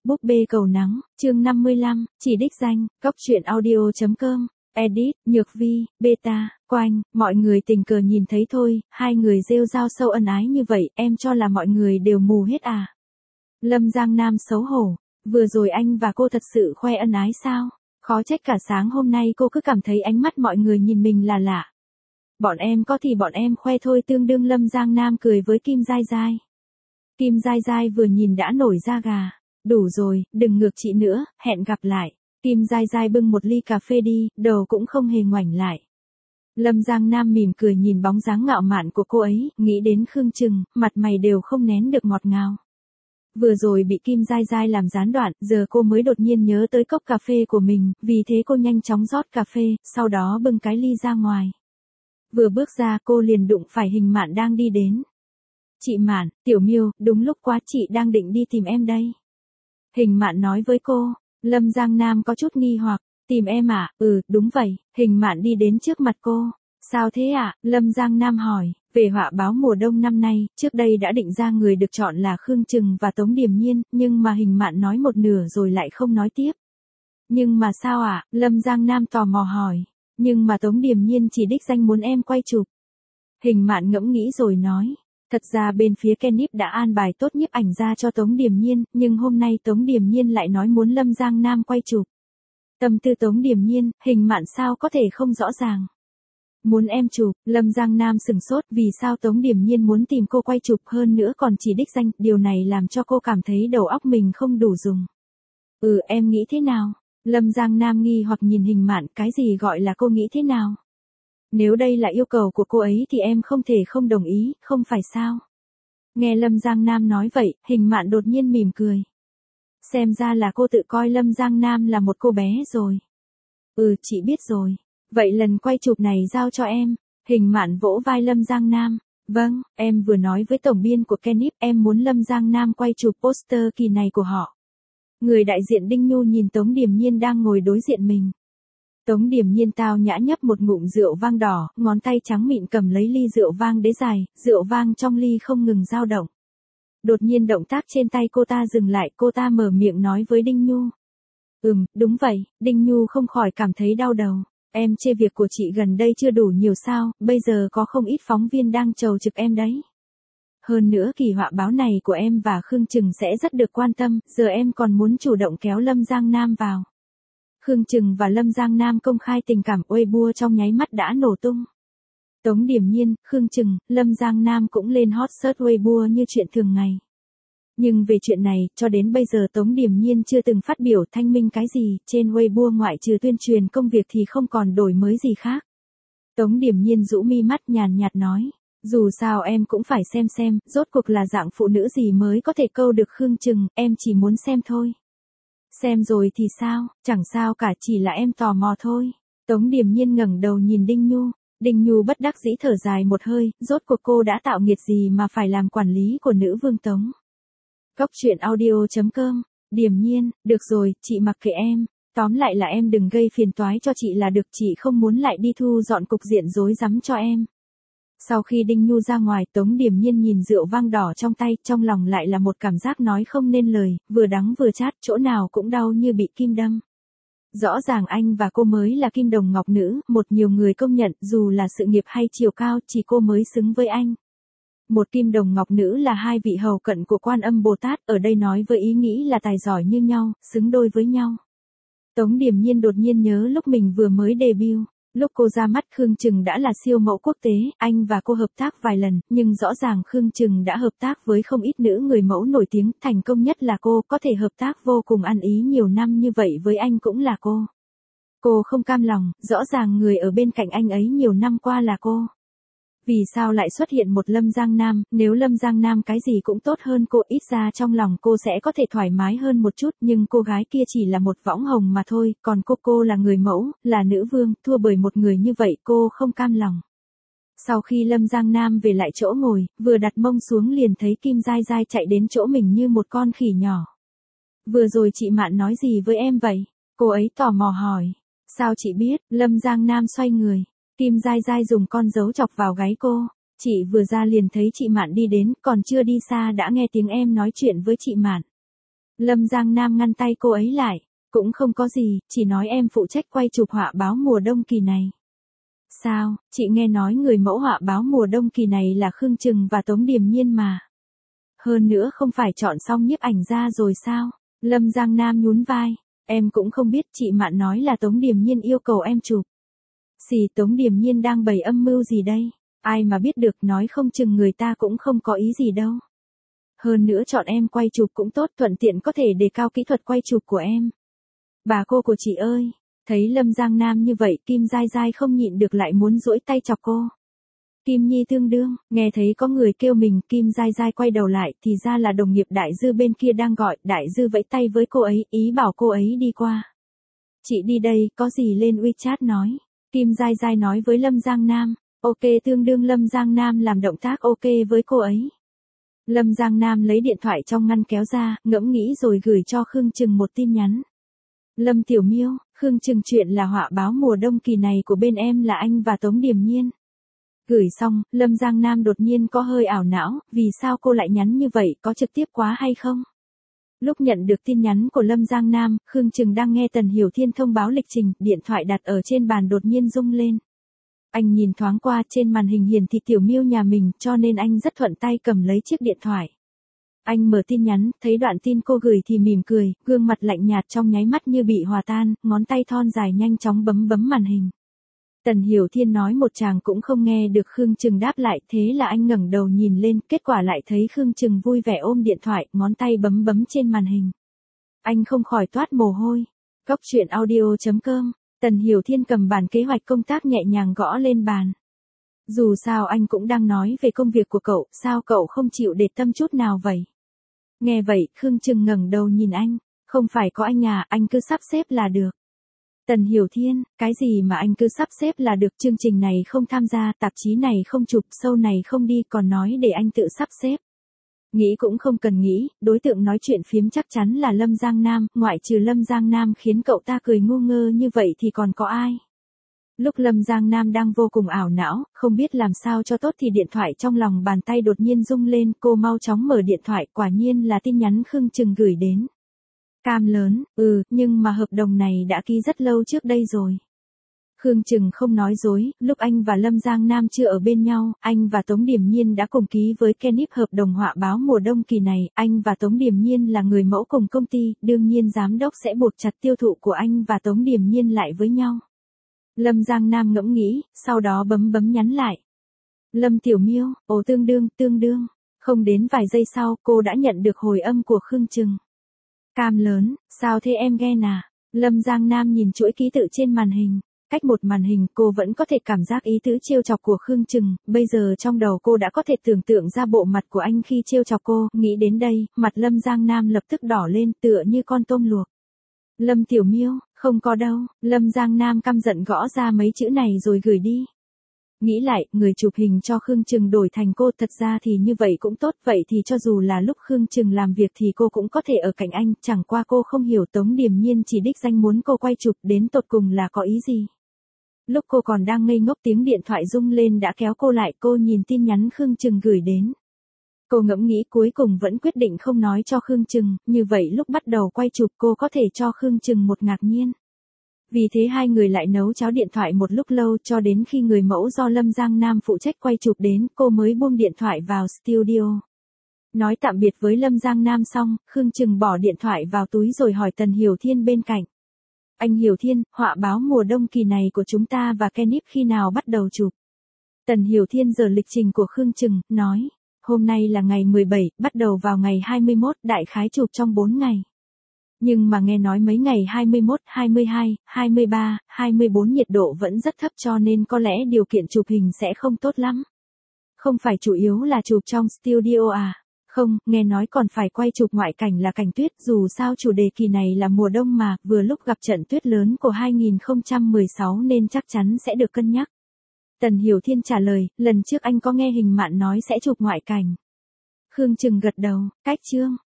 Búp bê cầu nắng, chương 55, chỉ đích danh, Cóc truyện audio.com, edit, Nhược Vi, beta, Quanh, mọi người tình cờ nhìn thấy thôi, hai người rêu rao sâu ân ái như vậy, em cho là mọi người đều mù hết à? Lâm Giang Nam xấu hổ, vừa rồi anh và cô thật sự khoe ân ái sao? Khó trách cả sáng hôm nay cô cứ cảm thấy ánh mắt mọi người nhìn mình là lạ. Bọn em có thì bọn em khoe thôi, tương đương. Lâm Giang Nam cười với Kim Giai Giai. Kim Giai Giai vừa nhìn đã nổi da gà. Đủ rồi, đừng ngược chị nữa, hẹn gặp lại. Kim Giai Giai bưng một ly cà phê đi, đầu cũng không hề ngoảnh lại. Lâm Giang Nam mỉm cười nhìn bóng dáng ngạo mạn của cô ấy, nghĩ đến Khương Trừng, mặt mày đều không nén được ngọt ngào. Vừa rồi bị Kim Giai Giai làm gián đoạn, giờ cô mới đột nhiên nhớ tới cốc cà phê của mình, vì thế cô nhanh chóng rót cà phê, sau đó bưng cái ly ra ngoài. Vừa bước ra cô liền đụng phải Hình Mạn đang đi đến. Chị Mạn, Tiểu Miêu, đúng lúc quá, chị đang định đi tìm em đây. Hình Mạn nói với cô. Lâm Giang Nam có chút nghi hoặc, tìm em à? Ừ, đúng vậy. Hình Mạn đi đến trước mặt cô. Sao thế ạ? Lâm Giang Nam hỏi. Về họa báo mùa đông năm nay, trước đây đã định ra người được chọn là Khương Trừng và Tống Điềm Nhiên, nhưng mà Hình Mạn nói một nửa rồi lại không nói tiếp. Nhưng mà sao ạ? Lâm Giang Nam tò mò hỏi. Nhưng mà Tống Điềm Nhiên chỉ đích danh muốn em quay chụp. Hình Mạn ngẫm nghĩ rồi nói. Thật ra bên phía Kenip đã an bài tốt nhiếp ảnh ra cho Tống Điềm Nhiên, nhưng hôm nay Tống Điềm Nhiên lại nói muốn Lâm Giang Nam quay chụp. Tâm tư Tống Điềm Nhiên, Hình Mạn sao có thể không rõ ràng. Muốn em chụp, Lâm Giang Nam sừng sốt, vì sao Tống Điềm Nhiên muốn tìm cô quay chụp, hơn nữa còn chỉ đích danh, điều này làm cho cô cảm thấy đầu óc mình không đủ dùng. Em nghĩ thế nào? Lâm Giang Nam nghi hoặc nhìn Hình Mạn, cái gì gọi là cô nghĩ thế nào? Nếu đây là yêu cầu của cô ấy thì em không thể không đồng ý, không phải sao? Nghe Lâm Giang Nam nói vậy, Hình Mạn đột nhiên mỉm cười. Xem ra là cô tự coi Lâm Giang Nam là một cô bé rồi. Chị biết rồi. Vậy lần quay chụp này giao cho em. Hình Mạn vỗ vai Lâm Giang Nam. Vâng, em vừa nói với tổng biên của Kenip, em muốn Lâm Giang Nam quay chụp poster kỳ này của họ. Người đại diện Đinh Nhu nhìn Tống Điềm Nhiên đang ngồi đối diện mình. Tống Điềm Nhiên tao nhã nhấp một ngụm rượu vang đỏ, ngón tay trắng mịn cầm lấy ly rượu vang đế dài, rượu vang trong ly không ngừng dao động. Đột nhiên động tác trên tay cô ta dừng lại, cô ta mở miệng nói với Đinh Nhu. Đúng vậy. Đinh Nhu không khỏi cảm thấy đau đầu. Em chê việc của chị gần đây chưa đủ nhiều sao, bây giờ có không ít phóng viên đang chầu trực em đấy. Hơn nữa kỳ họa báo này của em và Khương Trừng sẽ rất được quan tâm, giờ em còn muốn chủ động kéo Lâm Giang Nam vào. Khương Trừng và Lâm Giang Nam công khai tình cảm, Weibo trong nháy mắt đã nổ tung. Tống Điềm Nhiên, Khương Trừng, Lâm Giang Nam cũng lên hot search Weibo như chuyện thường ngày. Nhưng về chuyện này, cho đến bây giờ Tống Điềm Nhiên chưa từng phát biểu thanh minh cái gì, trên Weibo ngoại trừ tuyên truyền công việc thì không còn đổi mới gì khác. Tống Điềm Nhiên rũ mi mắt nhàn nhạt nói, dù sao em cũng phải xem, rốt cuộc là dạng phụ nữ gì mới có thể câu được Khương Trừng, em chỉ muốn xem thôi. Xem rồi thì sao, chẳng sao cả, chỉ là em tò mò thôi. Tống Điềm Nhiên ngẩng đầu nhìn Đinh Nhu. Đinh Nhu bất đắc dĩ thở dài một hơi, rốt cuộc cô đã tạo nghiệt gì mà phải làm quản lý của nữ vương Tống. Cóc truyện audio.com, Điềm Nhiên, được rồi, chị mặc kệ em. Tóm lại là em đừng gây phiền toái cho chị là được, chị không muốn lại đi thu dọn cục diện rối rắm cho em. Sau khi Đinh Nhu ra ngoài, Tống Điềm Nhiên nhìn rượu vang đỏ trong tay, trong lòng lại là một cảm giác nói không nên lời, vừa đắng vừa chát, chỗ nào cũng đau như bị kim đâm. Rõ ràng anh và cô mới là kim đồng ngọc nữ, một nhiều người công nhận, dù là sự nghiệp hay chiều cao, chỉ cô mới xứng với anh. Một kim đồng ngọc nữ là hai vị hầu cận của Quan Âm Bồ Tát, ở đây nói với ý nghĩ là tài giỏi như nhau, xứng đôi với nhau. Tống Điềm Nhiên đột nhiên nhớ lúc mình vừa mới debut. Lúc cô ra mắt Khương Trừng đã là siêu mẫu quốc tế, anh và cô hợp tác vài lần, nhưng rõ ràng Khương Trừng đã hợp tác với không ít nữ người mẫu nổi tiếng, thành công nhất là cô, có thể hợp tác vô cùng ăn ý nhiều năm như vậy với anh cũng là cô. Cô không cam lòng, rõ ràng người ở bên cạnh anh ấy nhiều năm qua là cô. Vì sao lại xuất hiện một Lâm Giang Nam, nếu Lâm Giang Nam cái gì cũng tốt hơn cô, ít ra trong lòng cô sẽ có thể thoải mái hơn một chút, nhưng cô gái kia chỉ là một võng hồng mà thôi, còn cô là người mẫu, là nữ vương, thua bởi một người như vậy, cô không cam lòng. Sau khi Lâm Giang Nam về lại chỗ ngồi, vừa đặt mông xuống liền thấy Kim Giai Giai chạy đến chỗ mình như một con khỉ nhỏ. Vừa rồi chị Mạn nói gì với em vậy? Cô ấy tò mò hỏi. Sao chị biết? Lâm Giang Nam xoay người. Kim Giai Giai dùng con dấu chọc vào gáy cô. Chị vừa ra liền thấy chị Mạn đi đến, còn chưa đi xa đã nghe tiếng em nói chuyện với chị Mạn. Lâm Giang Nam ngăn tay cô ấy lại. Cũng không có gì, chỉ nói em phụ trách quay chụp họa báo mùa đông kỳ này. Sao, chị nghe nói người mẫu họa báo mùa đông kỳ này là Khương Trừng và Tống Điềm Nhiên mà. Hơn nữa không phải chọn xong nhiếp ảnh ra rồi sao? Lâm Giang Nam nhún vai. Em cũng không biết, chị Mạn nói là Tống Điềm Nhiên yêu cầu em chụp. Xì, Tống Điềm Nhiên đang bày âm mưu gì đây? Ai mà biết được, nói không chừng người ta cũng không có ý gì đâu. Hơn nữa chọn em quay chụp cũng tốt, thuận tiện có thể đề cao kỹ thuật quay chụp của em. Bà cô của chị ơi, thấy Lâm Giang Nam như vậy, Kim Giai Giai không nhịn được lại muốn duỗi tay chọc cô. Kim Nhi tương đương, nghe thấy có người kêu mình, Kim Giai Giai quay đầu lại, thì ra là đồng nghiệp Đại Dư bên kia đang gọi, Đại Dư vẫy tay với cô ấy, ý bảo cô ấy đi qua. Chị đi đây, có gì lên WeChat nói. Kim Giai Giai nói với Lâm Giang Nam, ok, tương đương Lâm Giang Nam làm động tác ok với cô ấy. Lâm Giang Nam lấy điện thoại trong ngăn kéo ra, ngẫm nghĩ rồi gửi cho Khương Trừng một tin nhắn. Lâm Tiểu Miêu, Khương Trừng chuyện là họa báo mùa đông kỳ này của bên em là anh và Tống Điềm Nhiên. Gửi xong, Lâm Giang Nam đột nhiên có hơi ảo não, vì sao cô lại nhắn như vậy, có trực tiếp quá hay không? Lúc nhận được tin nhắn của Lâm Giang Nam, Khương Trừng đang nghe Tần Hiểu Thiên thông báo lịch trình, điện thoại đặt ở trên bàn đột nhiên rung lên. Anh nhìn thoáng qua trên màn hình hiển thị Tiểu Miêu nhà mình, cho nên anh rất thuận tay cầm lấy chiếc điện thoại. Anh mở tin nhắn, thấy đoạn tin cô gửi thì mỉm cười, gương mặt lạnh nhạt trong nháy mắt như bị hòa tan, ngón tay thon dài nhanh chóng bấm màn hình. Tần Hiểu Thiên nói một tràng cũng không nghe được Khương Trừng đáp lại, thế là anh ngẩng đầu nhìn lên, kết quả lại thấy Khương Trừng vui vẻ ôm điện thoại, ngón tay bấm trên màn hình. Anh không khỏi toát mồ hôi. Cóc truyện audio.com, Tần Hiểu Thiên cầm bản kế hoạch công tác nhẹ nhàng gõ lên bàn. Dù sao anh cũng đang nói về công việc của cậu, sao cậu không chịu để tâm chút nào vậy? Nghe vậy, Khương Trừng ngẩng đầu nhìn anh, không phải có anh à, anh cứ sắp xếp là được. Tần Hiểu Thiên, cái gì mà anh cứ sắp xếp là được, chương trình này không tham gia, tạp chí này không chụp, show này không đi, còn nói để anh tự sắp xếp. Nghĩ cũng không cần nghĩ, đối tượng nói chuyện phiếm chắc chắn là Lâm Giang Nam, ngoại trừ Lâm Giang Nam khiến cậu ta cười ngu ngơ như vậy thì còn có ai. Lúc Lâm Giang Nam đang vô cùng ảo não, không biết làm sao cho tốt thì điện thoại trong lòng bàn tay đột nhiên rung lên, cô mau chóng mở điện thoại, quả nhiên là tin nhắn Khương Trừng gửi đến. Cam lớn, nhưng mà hợp đồng này đã ký rất lâu trước đây rồi. Khương Trừng không nói dối, lúc anh và Lâm Giang Nam chưa ở bên nhau, anh và Tống Điềm Nhiên đã cùng ký với Kenip hợp đồng họa báo mùa đông kỳ này, anh và Tống Điềm Nhiên là người mẫu cùng công ty, đương nhiên giám đốc sẽ buộc chặt tiêu thụ của anh và Tống Điềm Nhiên lại với nhau. Lâm Giang Nam ngẫm nghĩ, sau đó bấm nhắn lại. Lâm Tiểu Miêu, tương đương. Không đến vài giây sau, cô đã nhận được hồi âm của Khương Trừng. Cam lớn, sao thế em ghen à? Lâm Giang Nam nhìn chuỗi ký tự trên màn hình. Cách một màn hình cô vẫn có thể cảm giác ý tứ trêu chọc của Khương Trừng, bây giờ trong đầu cô đã có thể tưởng tượng ra bộ mặt của anh khi trêu chọc cô, nghĩ đến đây, mặt Lâm Giang Nam lập tức đỏ lên tựa như con tôm luộc. Lâm Tiểu Miêu, không có đâu, Lâm Giang Nam căm giận gõ ra mấy chữ này rồi gửi đi. Nghĩ lại, người chụp hình cho Khương Trừng đổi thành cô, thật ra thì như vậy cũng tốt, vậy thì cho dù là lúc Khương Trừng làm việc thì cô cũng có thể ở cạnh anh, chẳng qua cô không hiểu Tống Điềm Nhiên chỉ đích danh muốn cô quay chụp đến tột cùng là có ý gì. Lúc cô còn đang ngây ngốc tiếng điện thoại rung lên đã kéo cô lại, cô nhìn tin nhắn Khương Trừng gửi đến. Cô ngẫm nghĩ cuối cùng vẫn quyết định không nói cho Khương Trừng, như vậy lúc bắt đầu quay chụp cô có thể cho Khương Trừng một ngạc nhiên. Vì thế hai người lại nấu cháo điện thoại một lúc lâu cho đến khi người mẫu do Lâm Giang Nam phụ trách quay chụp đến, cô mới buông điện thoại vào studio. Nói tạm biệt với Lâm Giang Nam xong, Khương Trừng bỏ điện thoại vào túi rồi hỏi Tần Hiểu Thiên bên cạnh. Anh Hiểu Thiên, họa báo mùa đông kỳ này của chúng ta và Kenip khi nào bắt đầu chụp? Tần Hiểu Thiên giờ lịch trình của Khương Trừng, nói. Hôm nay là ngày 17, bắt đầu vào ngày 21, đại khái chụp trong 4 ngày. Nhưng mà nghe nói mấy ngày 21, 22, 23, 24 nhiệt độ vẫn rất thấp cho nên có lẽ điều kiện chụp hình sẽ không tốt lắm. Không phải chủ yếu là chụp trong studio à? Không, nghe nói còn phải quay chụp ngoại cảnh là cảnh tuyết, dù sao chủ đề kỳ này là mùa đông mà, vừa lúc gặp trận tuyết lớn của 2016 nên chắc chắn sẽ được cân nhắc. Tần Hiểu Thiên trả lời, lần trước anh có nghe Hình Mạn nói sẽ chụp ngoại cảnh. Khương Trừng gật đầu, cách chương.